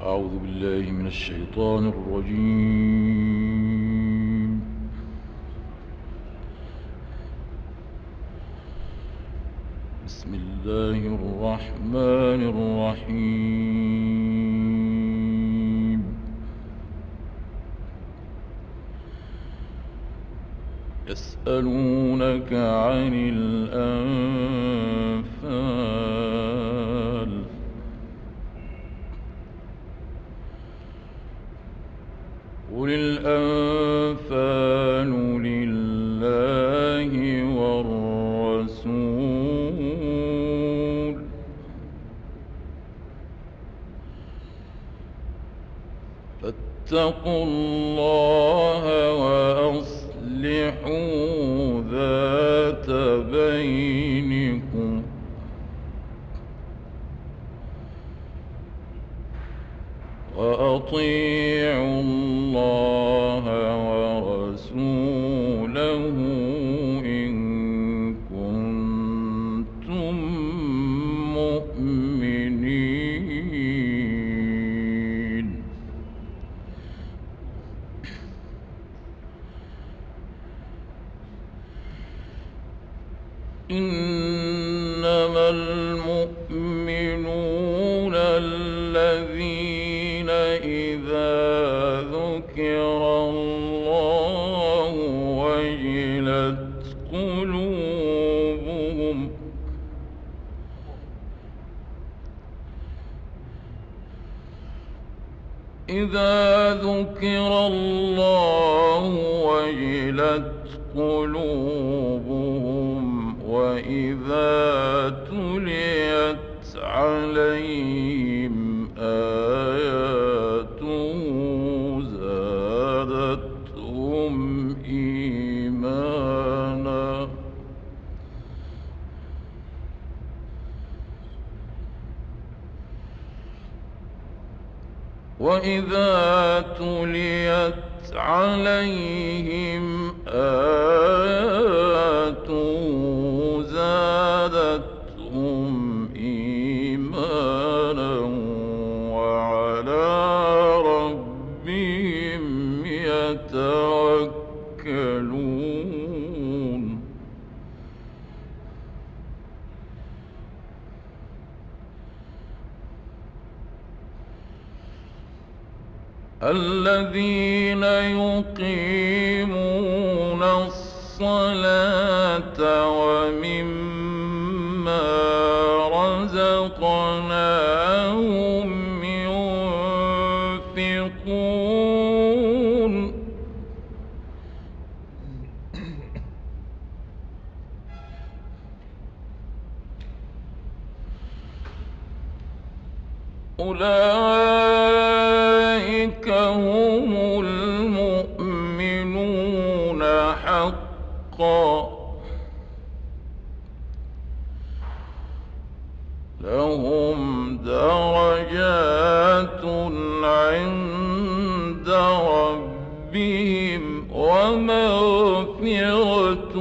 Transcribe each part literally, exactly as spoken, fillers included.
أعوذ بالله من الشيطان الرجيم. بسم الله الرحمن الرحيم. يسألونك عن الأنفال قل الأنفال لله والرسول فاتقوا الله وأصلحوا ذات بينكم وأطيعوا الله ورسوله إن كنتم مؤمنين. إنما المؤمنون الذين إذا ذكر الله وجلت قلوبهم إذا ذكر الله وجلت قلوبهم وإذا تليت عليهم آياته زادتهم إيمانا وإذا تليت عليهم آياته زادتهم إيمانا وعلى ربهم يتوكلون. الذين يقيمون الصلاة ومما رزقناهم ينفقون أولئك هم المؤمنون حقا لهم درجات عند ربهم ومغفرة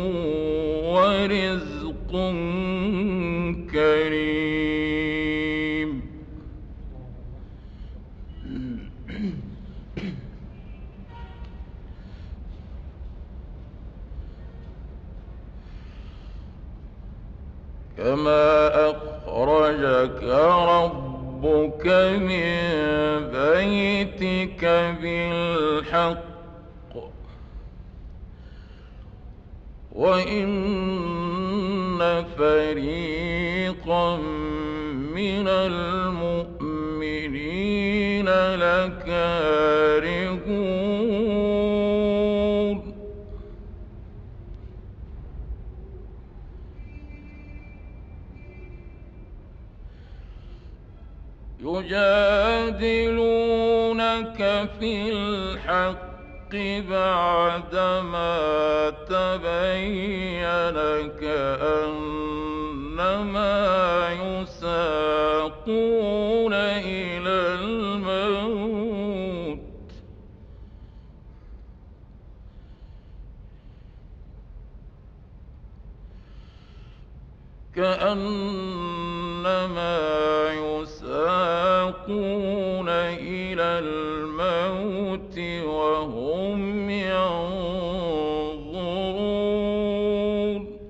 ورزق كريم. كما أخرجك ربك من بيتك بالحق وإن فريقا من المؤمنين لكارهون. يجادلونك في الحق بعدما تبين كأنما يساقون إلى الموت كأنما يساقون إلى الموت كأنما يساقون إلى إلى الموت وهم ينظرون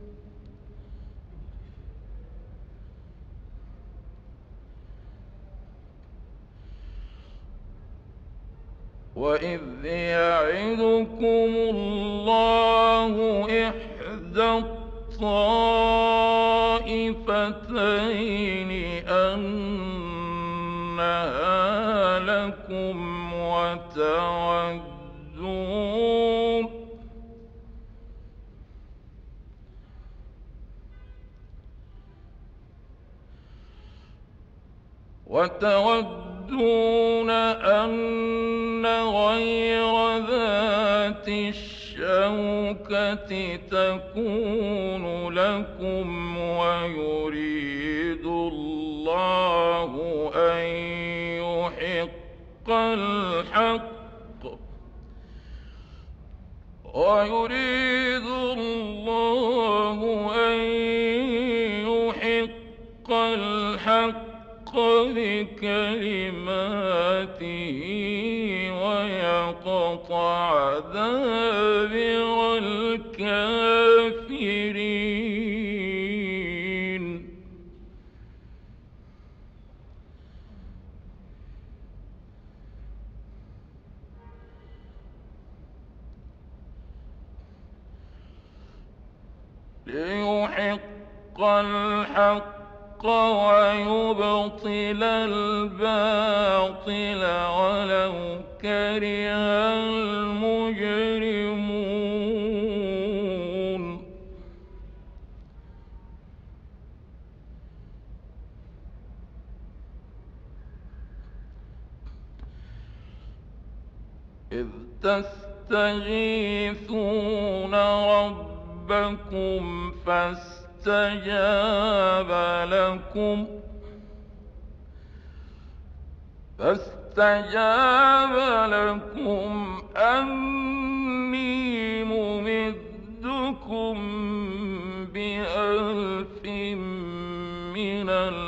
وإذ يعدكم الله إحدى الطائفتين أنها لكم وتودون وتودون أن غير ذات الشوكة تكون لكم ويريد الله أن يحق الحق ويريد الله أن يحق الحق بكلماته ويقطع دابر الكافرين ليحق الحق ويبطل الباطل ولو كره المجرمون إذ تستغيثون ربكم فاستغيثوا فاستجاب لكم فاستجاب لكم أني ممدكم بألف من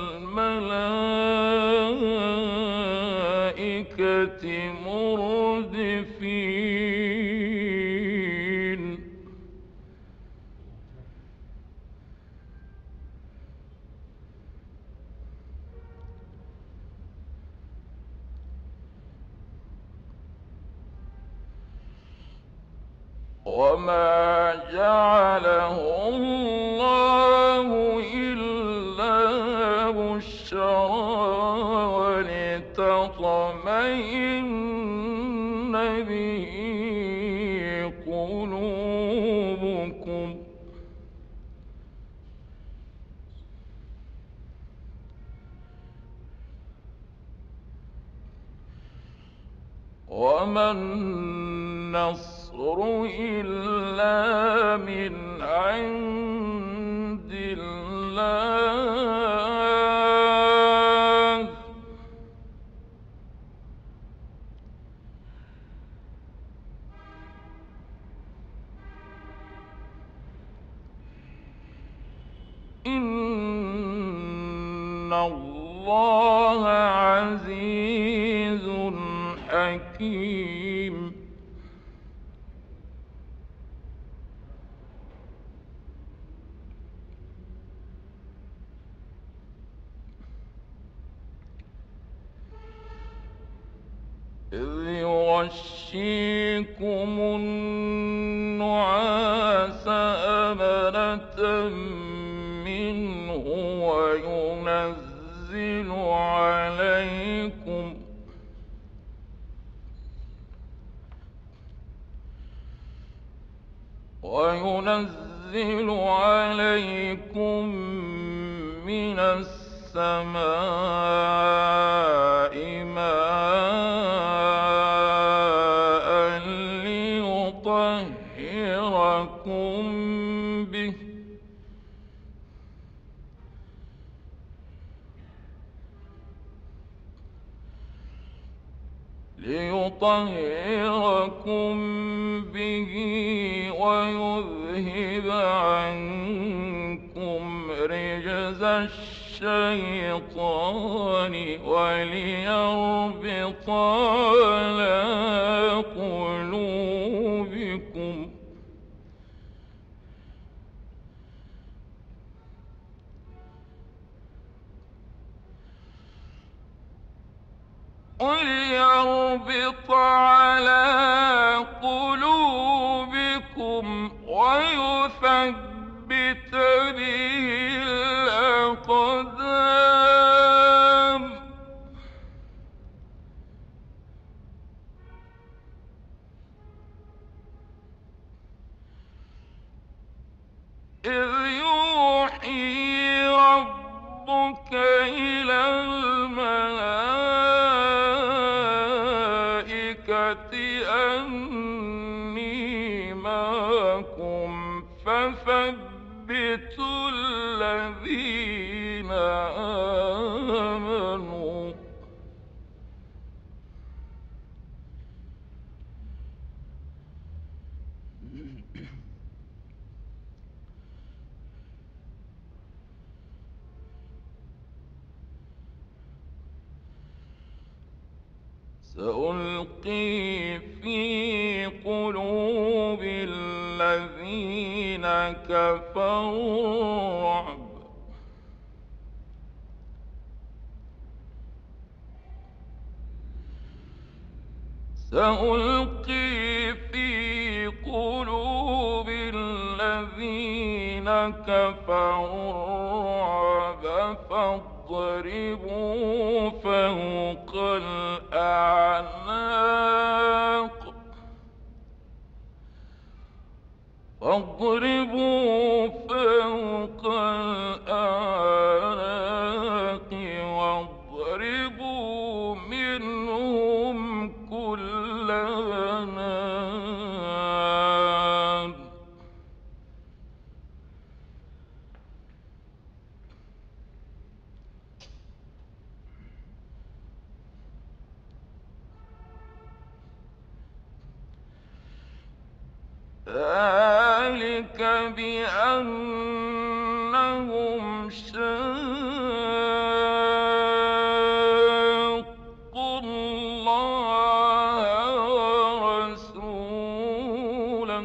الملائكة مردفين وما جعله الله إلا بشرى ولتطمئن به قلوبكم وما النصر إلا من عند الله إن الله عزيز حكيم إذ يغشيكم النعاس أمنة منه وينزل عليكم وينزل عليكم من السماء ماء ليطهركم به ليطهركم به ويذهب عنكم رجز الشيطان الشيطان وليربط على قلوبكم وليربط على قلوبكم ويثبت به الأقدام إذ يوحي ربك إلى الملائكة أني معكم فثبتوا الذين آمنوا سألقي في قلوب الذين كفروا الرعب سألقي في قلوب الذين كفروا الرعب فاضربوا فوق الأعناق فاضربوا فوق الأعناق واضربوا منهم كل بنان ذلك بأنهم شاقوا الله ورسوله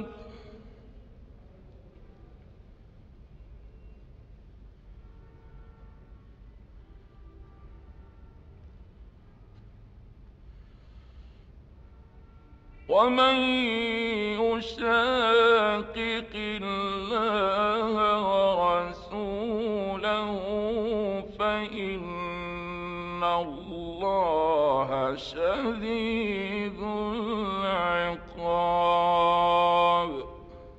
ومن يشاقق الله ورسوله فإن الله شديد العقاب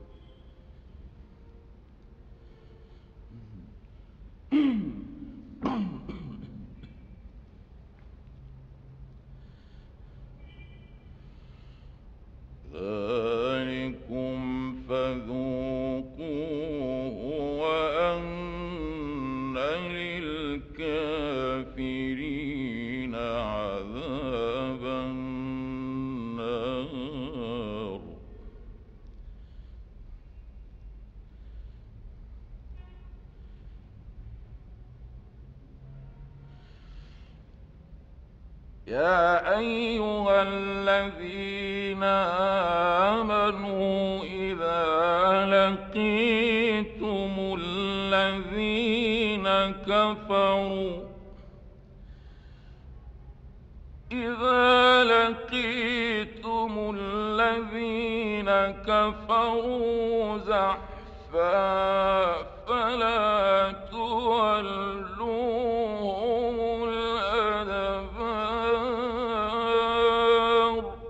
ذلكم فذوقوه وأن للكافرين عذاب النار يا أيها الذين آمنوا إذا لقيتم الذين كفروا إذا لقيتم الذين كفروا زحفا فلا تولوهم الأدبار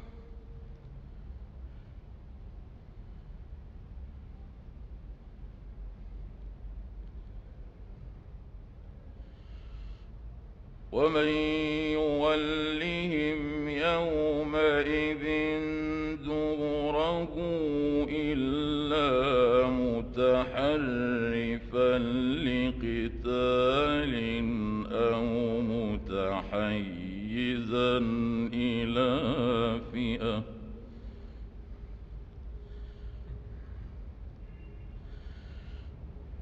ومن يولهم يومئذ دبره إلا متحرفا لقتال أو متحيزا إلى فئة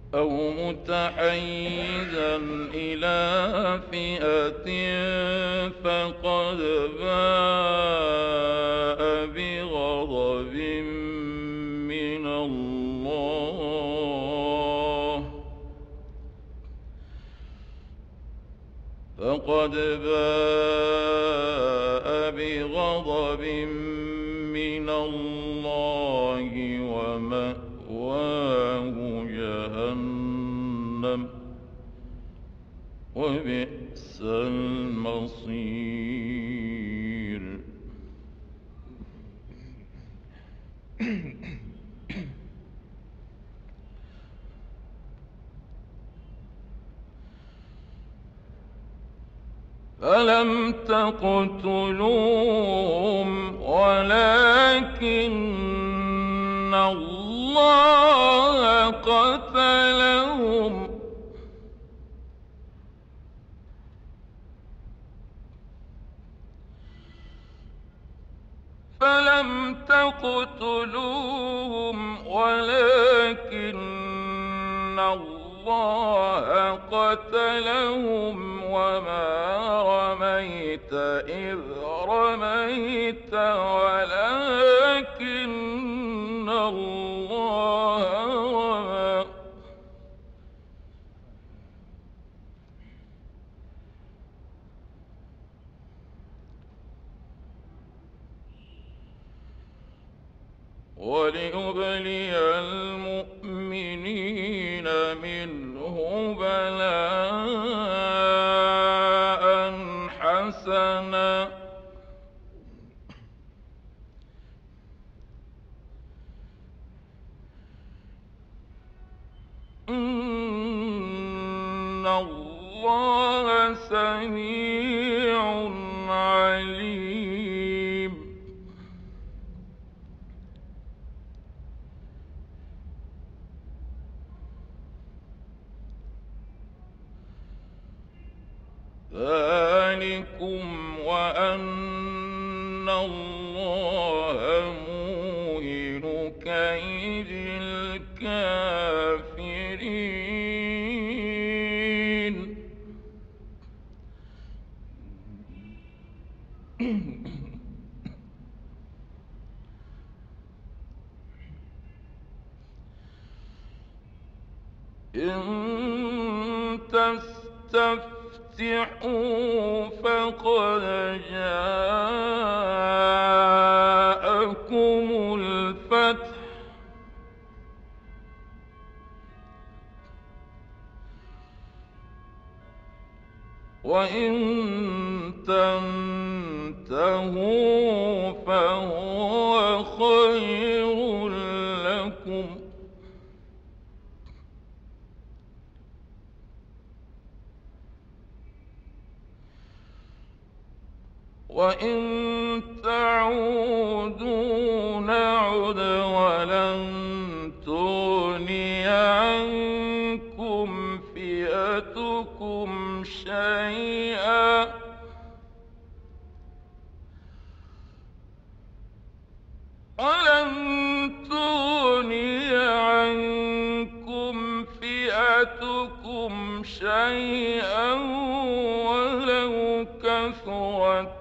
أو متحيزا إلى فئة فقد باء بغضب من الله فقد باء بغضب من الله ومأواه جهنم وبئس المصير. فلم تقتلوهم ولكن الله قتلهم فلم تقتلوهم ولكن الله قتلهم وما رميت إذ رميت ولكن الله رمى وليبلي المؤمنين منه بلاء حسنا إن الله سميع عليم. ذلكم وأن الله موهن كيد الكافرين. إن تستفتحوا فقد جاءكم الفتح وإن تنتهوا فهو خير لكم وإن تعودوا نعد ولن تغني عنكم فئتكم شيئا ولن تغني عنكم فئتكم شيئا ولو كثرت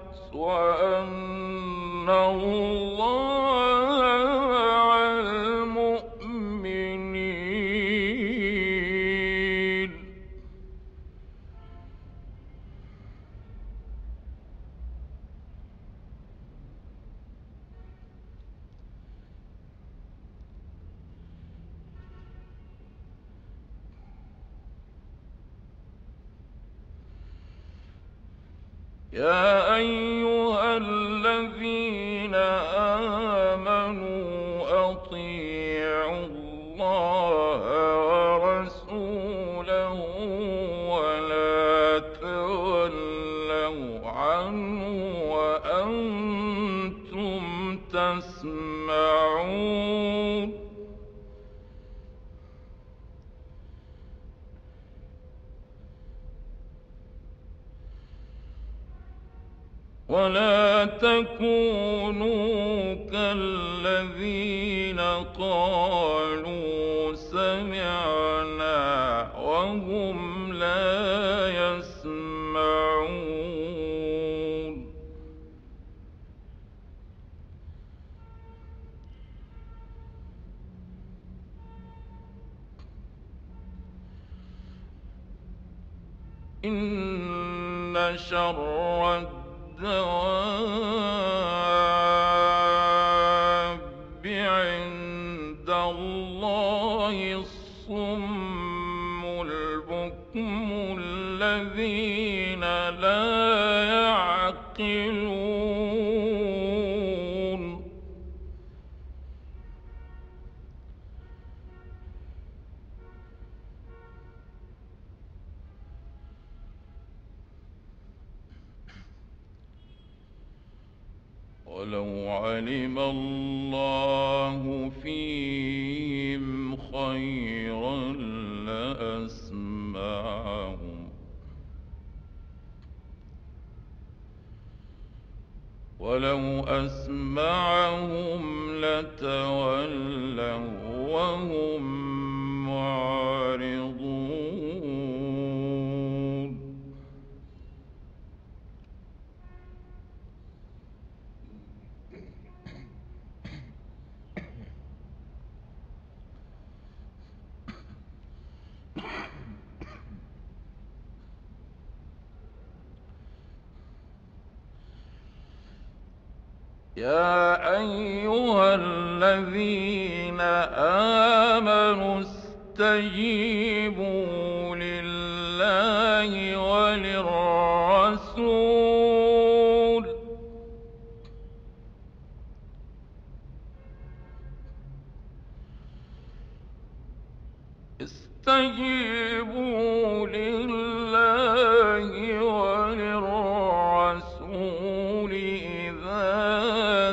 وأن الله مع المؤمنين. يا أيها الذين آمنوا أطيعوا الله ورسوله ولا تولوا عنه وأنتم تسمعون. ولا تكونوا كالذين قالوا سمعنا وهم لا يسمعون إن شر الدواب عند الله الصم البكم الذين لا يعقلون ولو علم الله فيهم خيرا لأسمعهم ولو أسمعهم لتولوا وهم معرضون يا أيها الذين آمنوا استجيبوا لله وللرسول استجيبوا لله وللرسول إذا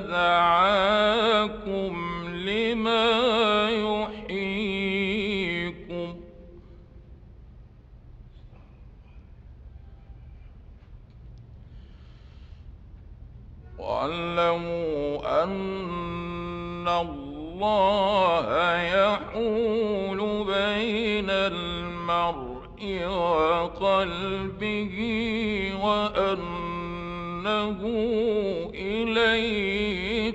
دعاكم لما يحييكم واعلموا أن الله يحول بين المرء وقلبه وأنه إليه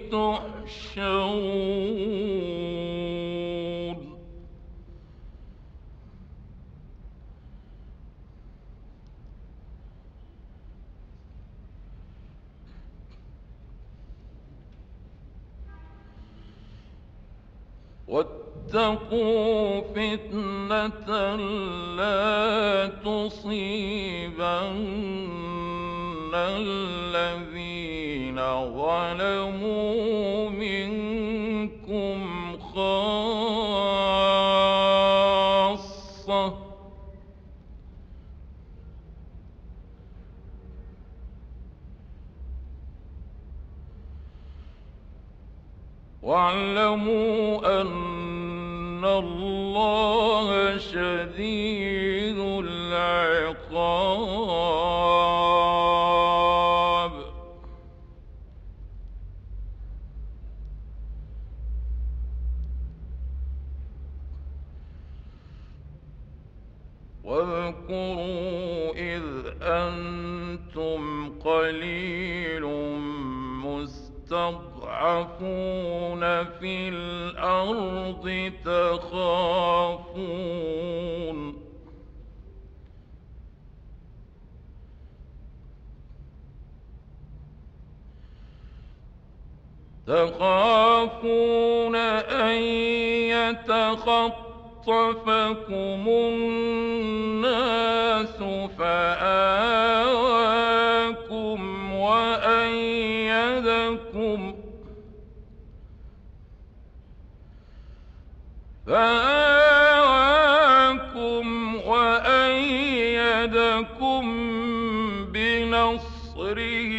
تحشرون واتقوا فتنة لا تصيبن الذين ظلموا منكم خاصة واعلموا أن الله شديد العقاب واذكروا إذ أنتم قليل مستضعفون في الأرض تخافون تخافون أن يتخطفكم الناس فآواكم وأيدكم فآواكم وأيدكم بنصره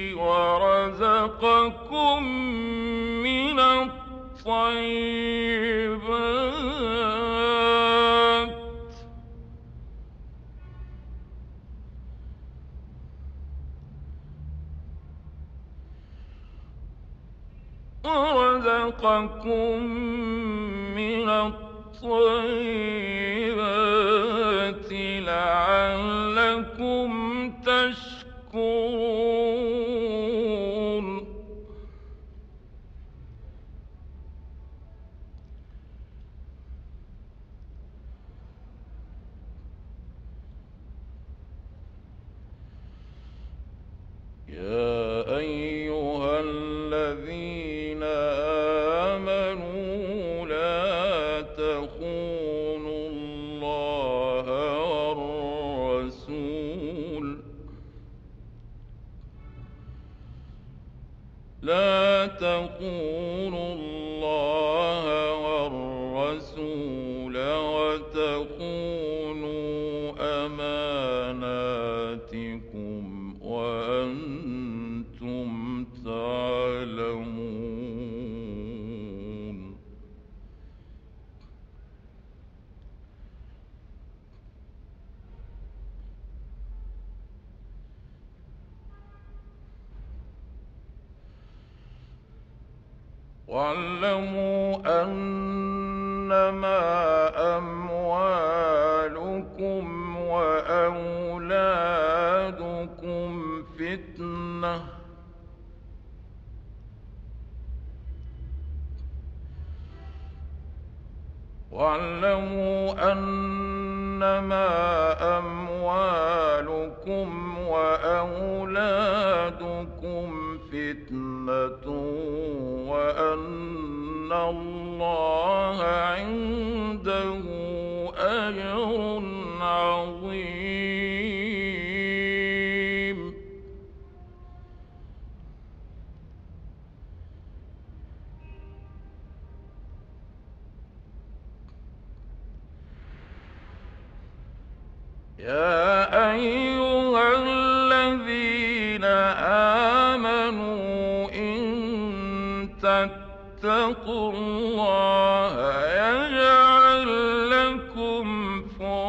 ورزقكم من الطيبات ورزقكم من الطيبات يا أيها الذين آمنوا لا تخونوا الله والرسول لا تخونوا الله والرسول وتخونوا أماناتكم وأنتم تعلمون. واعلموا أنما أموالكم وأولادكم فتنة واعلموا أنما أموالكم وأولادكم فتنة وأن الله عنده أجر عظيم. يا أيها الذين آمنوا إن تتقوا الله يجعل لكم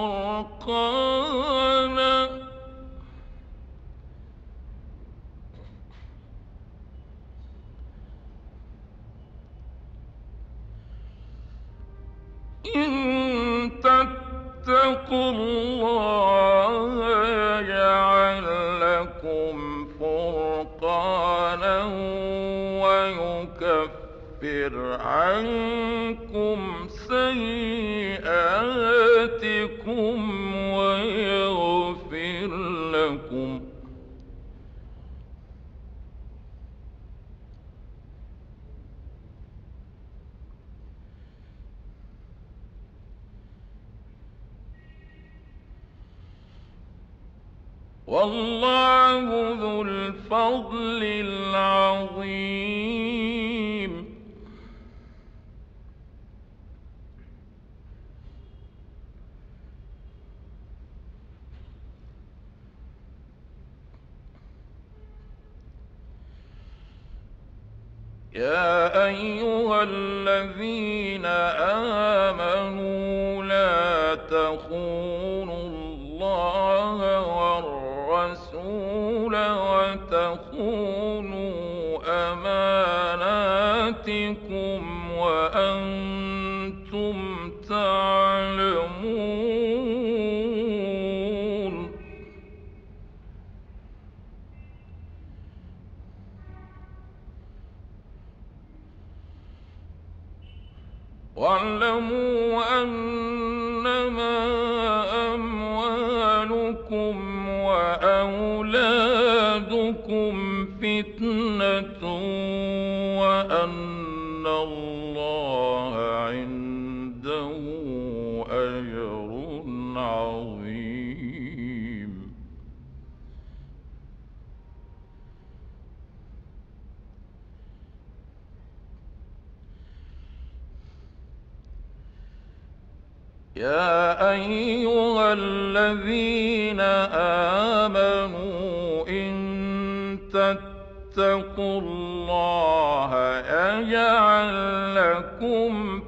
فرقانا إن تتقوا الله يجعل لكم فرقانا ويكفر عنكم سيئاتكم ويغفر لكم والله ذو الفضل العظيم. يا أيها الذين آمنوا لا تخونوا الله والرسول وتخونوا أماناتكم وأنتم تعلمون. واعلموا أنما أموالكم وأولادكم فتنة وأن الله عنده أجر عظيم. يا أيها الذين آمنوا إن تتقوا الله يجعل لكم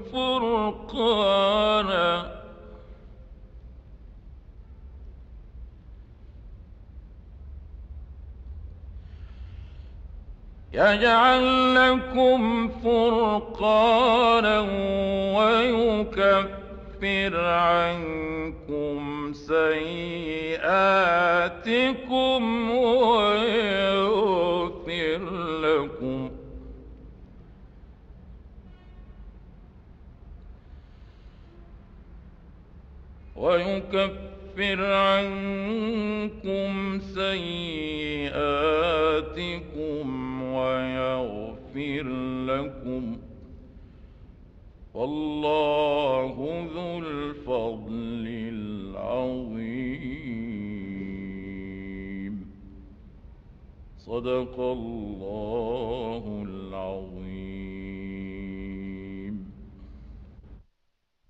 فرقانا يجعل لكم فرقانا ويكفر عنكم سيئاتكم ويغفر لكم ويكفر ويكفر عنكم سيئاتكم ويغفر لكم، والله ذو الفضل العظيم. صدق الله العظيم.